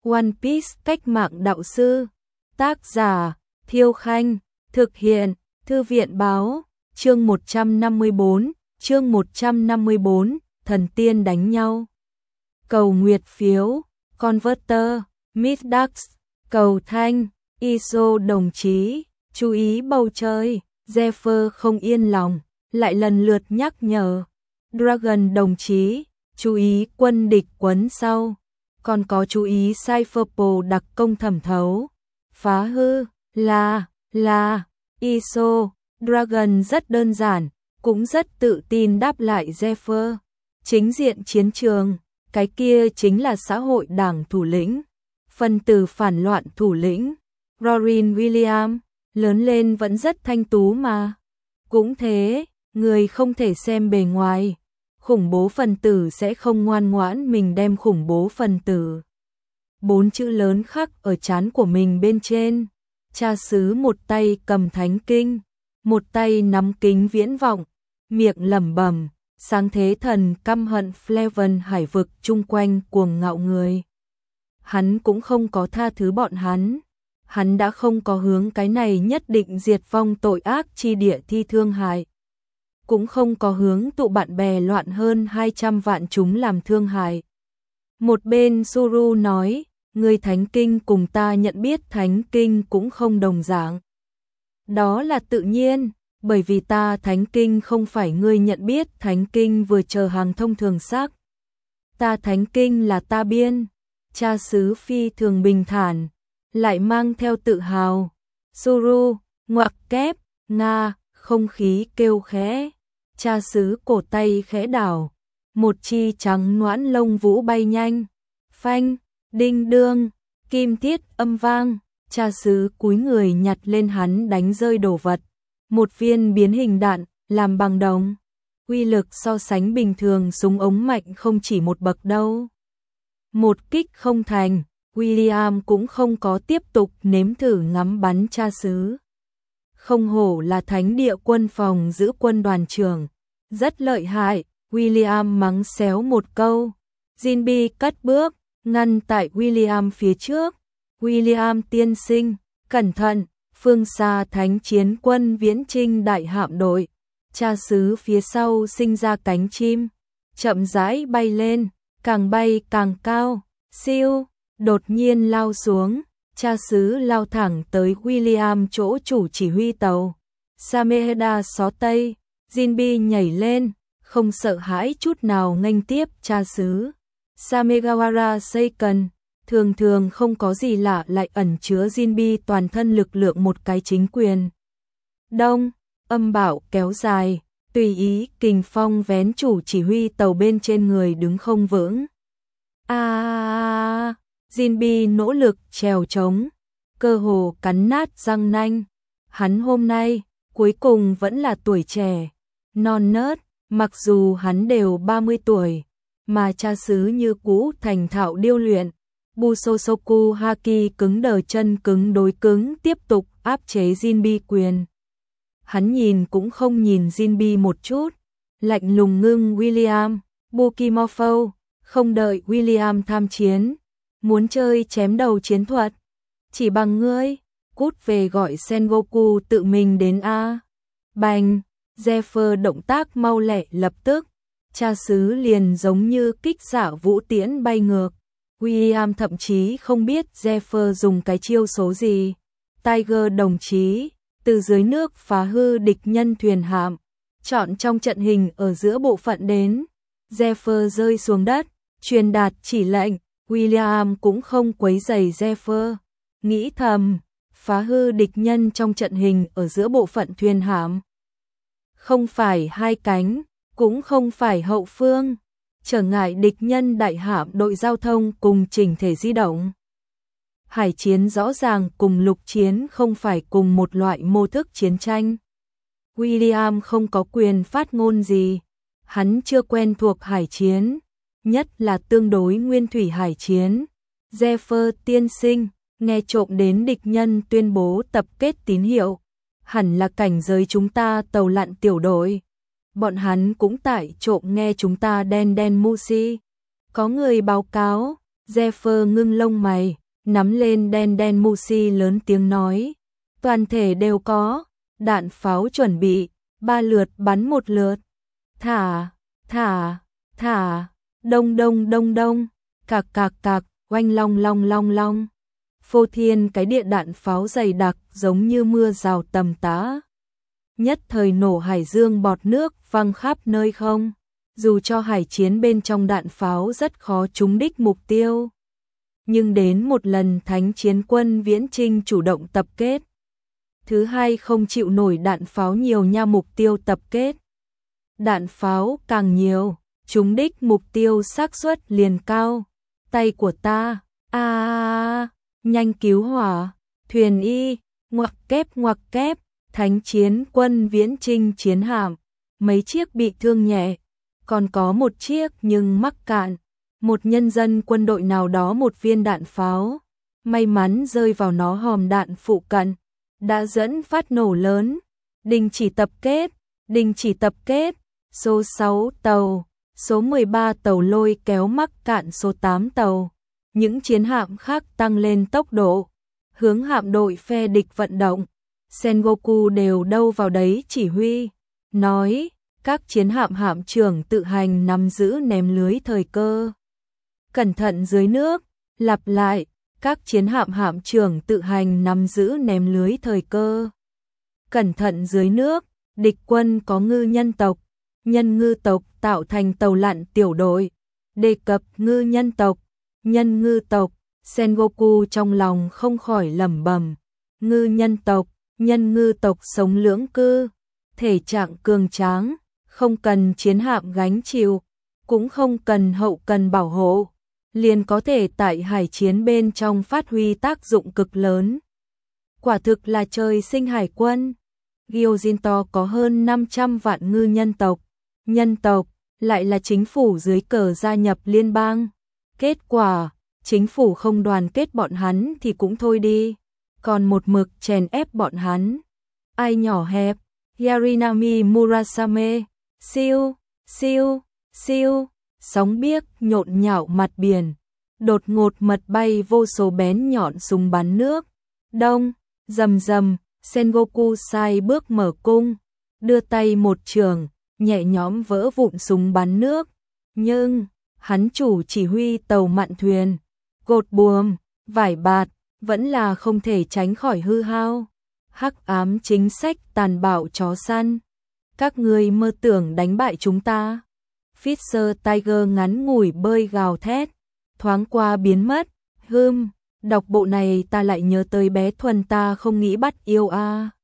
One Piece cách mạng đạo sư. Tác giả Thiêu Khanh. Thực hiện Thư viện Báo. Chương 154, thần tiên đánh nhau. Cầu nguyệt phiếu, Converter, Midax, cầu thanh, ISO đồng chí, chú ý bầu trời, Zephyr không yên lòng, lại lần lượt nhắc nhở. Dragon đồng chí, chú ý quân địch quấn sau, còn có chú ý Cypherpole đặc công thẩm thấu. Phá hư, là, ISO, Dragon rất đơn giản, cũng rất tự tin đáp lại Zephyr. Chính diện chiến trường, cái kia chính là xã hội đảng thủ lĩnh, phân tử phản loạn thủ lĩnh, Robin Williams, lớn lên vẫn rất thanh tú mà. Cũng thế, người không thể xem bề ngoài, khủng bố phần tử sẽ không ngoan ngoãn mình đem khủng bố phần tử. 4 chữ lớn khắc ở trán của mình bên trên, cha xứ một tay cầm thánh kinh, một tay nắm kính viễn vọng, miệng lẩm bẩm, sáng thế thần căm hận Fleven hải vực chung quanh cuồng ngạo người. Hắn cũng không có tha thứ bọn hắn đã không có hướng cái này nhất định diệt vong tội ác chi địa thi thương hại. Cũng không có hướng tụ bạn bè loạn hơn 200 vạn chúng làm thương hại. Một bên Suru nói, người thánh kinh cùng ta nhận biết thánh kinh cũng không đồng dạng. Đó là tự nhiên, bởi vì ta thánh kinh không phải ngươi nhận biết thánh kinh vừa chờ hàng thông thường xác. Ta thánh kinh là ta biên, cha xứ phi thường bình thản, lại mang theo tự hào. Suru, ngoặc kép, Nga, không khí kêu khẽ, cha xứ cổ tay khẽ đảo, một chi trắng noãn lông vũ bay nhanh, phanh, đinh đương, kim thiết âm vang, cha xứ cúi người nhặt lên hắn đánh rơi đồ vật, một viên biến hình đạn, làm bằng đồng, uy lực so sánh bình thường súng ống mạnh không chỉ một bậc đâu. Một kích không thành, William cũng không có tiếp tục nếm thử ngắm bắn cha xứ. Không hổ là thánh địa quân phòng giữ quân đoàn trưởng, rất lợi hại, William mắng xéo một câu. Jinbi cất bước, ngăn tại William phía trước. William tiên sinh, cẩn thận, phương xa thánh chiến quân viễn trinh đại hạm đội. Cha xứ phía sau sinh ra cánh chim, chậm rãi bay lên, càng bay càng cao, siêu, đột nhiên lao xuống. Cha xứ lao thẳng tới William chỗ chủ chỉ huy tàu. Samehada xó tây, Jinbi nhảy lên, không sợ hãi chút nào nghênh tiếp cha xứ. Samegawara Seiken, thường không có gì lạ lại ẩn chứa Jinbi toàn thân lực lượng một cái chính quyền. Đông, âm bạo kéo dài, tùy ý kình phong vén chủ chỉ huy tàu bên trên người đứng không vững. Jinbi nỗ lực trèo trống, cơ hồ cắn nát răng nanh. Hắn hôm nay, cuối cùng vẫn là tuổi trẻ, non nớt, mặc dù hắn đều 30 tuổi, mà cha xứ như cũ thành thạo điêu luyện. Busosoku Haki cứng đờ chân cứng đối cứng tiếp tục áp chế Jinbi quyền. Hắn nhìn cũng không nhìn Jinbi một chút, lạnh lùng ngưng William, Bukimorpho, không đợi William tham chiến. Muốn chơi chém đầu chiến thuật, chỉ bằng ngươi, cút về gọi Sengoku tự mình đến a. Bành, Zephyr động tác mau lẹ lập tức, cha xứ liền giống như kích xạ vũ tiễn bay ngược. William thậm chí không biết Zephyr dùng cái chiêu số gì. Tiger đồng chí, từ dưới nước phá hư địch nhân thuyền hạm, chọn trong trận hình ở giữa bộ phận đến. Zephyr rơi xuống đất, truyền đạt chỉ lệnh. William cũng không quấy rầy Zephyr, nghĩ thầm, phá hư địch nhân trong trận hình ở giữa bộ phận thuyền hạm. Không phải hai cánh, cũng không phải hậu phương, trở ngại địch nhân đại hạm đội giao thông cùng chỉnh thể di động. Hải chiến rõ ràng cùng lục chiến không phải cùng một loại mô thức chiến tranh. William không có quyền phát ngôn gì, hắn chưa quen thuộc hải chiến, nhất là tương đối nguyên thủy hải chiến. Zephyr tiên sinh, nghe trộm đến địch nhân tuyên bố tập kết tín hiệu, hẳn là cảnh giới chúng ta tàu lặn tiểu đội. Bọn hắn cũng tại trộm nghe chúng ta đen đen musi. Có người báo cáo, Zephyr ngưng lông mày, nắm lên đen đen Musi lớn tiếng nói. Toàn thể đều có, đạn pháo chuẩn bị, 3 lượt bắn 1 lượt. Thả, thả, thả, đông đông đông đông, cạc cạc cạc, oanh long long long long. Phô thiên cái địa đạn pháo dày đặc giống như mưa rào tầm tã. Nhất thời nổ hải dương bọt nước văng khắp nơi không. Dù cho hải chiến bên trong đạn pháo rất khó trúng đích mục tiêu. Nhưng đến một lần Thánh Chiến Quân Viễn Chinh chủ động tập kết. Thứ hai không chịu nổi đạn pháo nhiều nha, mục tiêu tập kết. Đạn pháo càng nhiều, trúng đích mục tiêu xác suất liền cao. Tay của ta, nhanh cứu hỏa, thuyền y, ngoặc kép, Thánh Chiến Quân Viễn Chinh chiến hạm, mấy chiếc bị thương nhẹ, còn có một chiếc nhưng mắc cạn. Một nhân dân quân đội nào đó một viên đạn pháo, may mắn rơi vào nó hòm đạn phụ cận, đã dẫn phát nổ lớn. Đình chỉ tập kết, số 6 tàu, số 13 tàu lôi kéo mắc cạn số 8 tàu. Những chiến hạm khác tăng lên tốc độ, hướng hạm đội phe địch vận động. Sengoku đều đâu vào đấy chỉ huy, nói, các chiến hạm hạm trưởng tự hành nắm giữ ném lưới thời cơ. Cẩn thận dưới nước, lặp lại, các chiến hạm hạm trưởng tự hành nắm giữ ném lưới thời cơ. Cẩn thận dưới nước, địch quân có ngư nhân tộc, nhân ngư tộc tạo thành tàu lặn tiểu đội. Đề cập ngư nhân tộc, nhân ngư tộc, Sengoku trong lòng không khỏi lẩm bẩm. Ngư nhân tộc, nhân ngư tộc sống lưỡng cư, thể trạng cường tráng, không cần chiến hạm gánh chịu, cũng không cần hậu cần bảo hộ, liền có thể tại hải chiến bên trong phát huy tác dụng cực lớn. Quả thực là trời sinh hải quân. Gyojinto có hơn 500 vạn ngư nhân tộc lại là chính phủ dưới cờ gia nhập liên bang. Kết quả, chính phủ không đoàn kết bọn hắn thì cũng thôi đi, còn một mực chèn ép bọn hắn. Ai nhỏ hẹp, Yarinami Murasame, siêu, sóng biếc nhộn nhạo mặt biển, đột ngột mật bay vô số bén nhọn súng bắn nước. Đông, rầm rầm, Sengoku sai bước mở cung, đưa tay một trường, nhẹ nhõm vỡ vụn súng bắn nước. Nhưng, hắn chủ chỉ huy tàu mạn thuyền, cột buồm, vải bạt, vẫn là không thể tránh khỏi hư hao. Hắc ám chính sách tàn bạo chó săn. Các ngươi mơ tưởng đánh bại chúng ta. Fisher Tiger ngắn ngủi bơi gào thét, thoáng qua biến mất. Đọc bộ này ta lại nhớ tới bé Thuần ta không nghĩ bắt yêu a.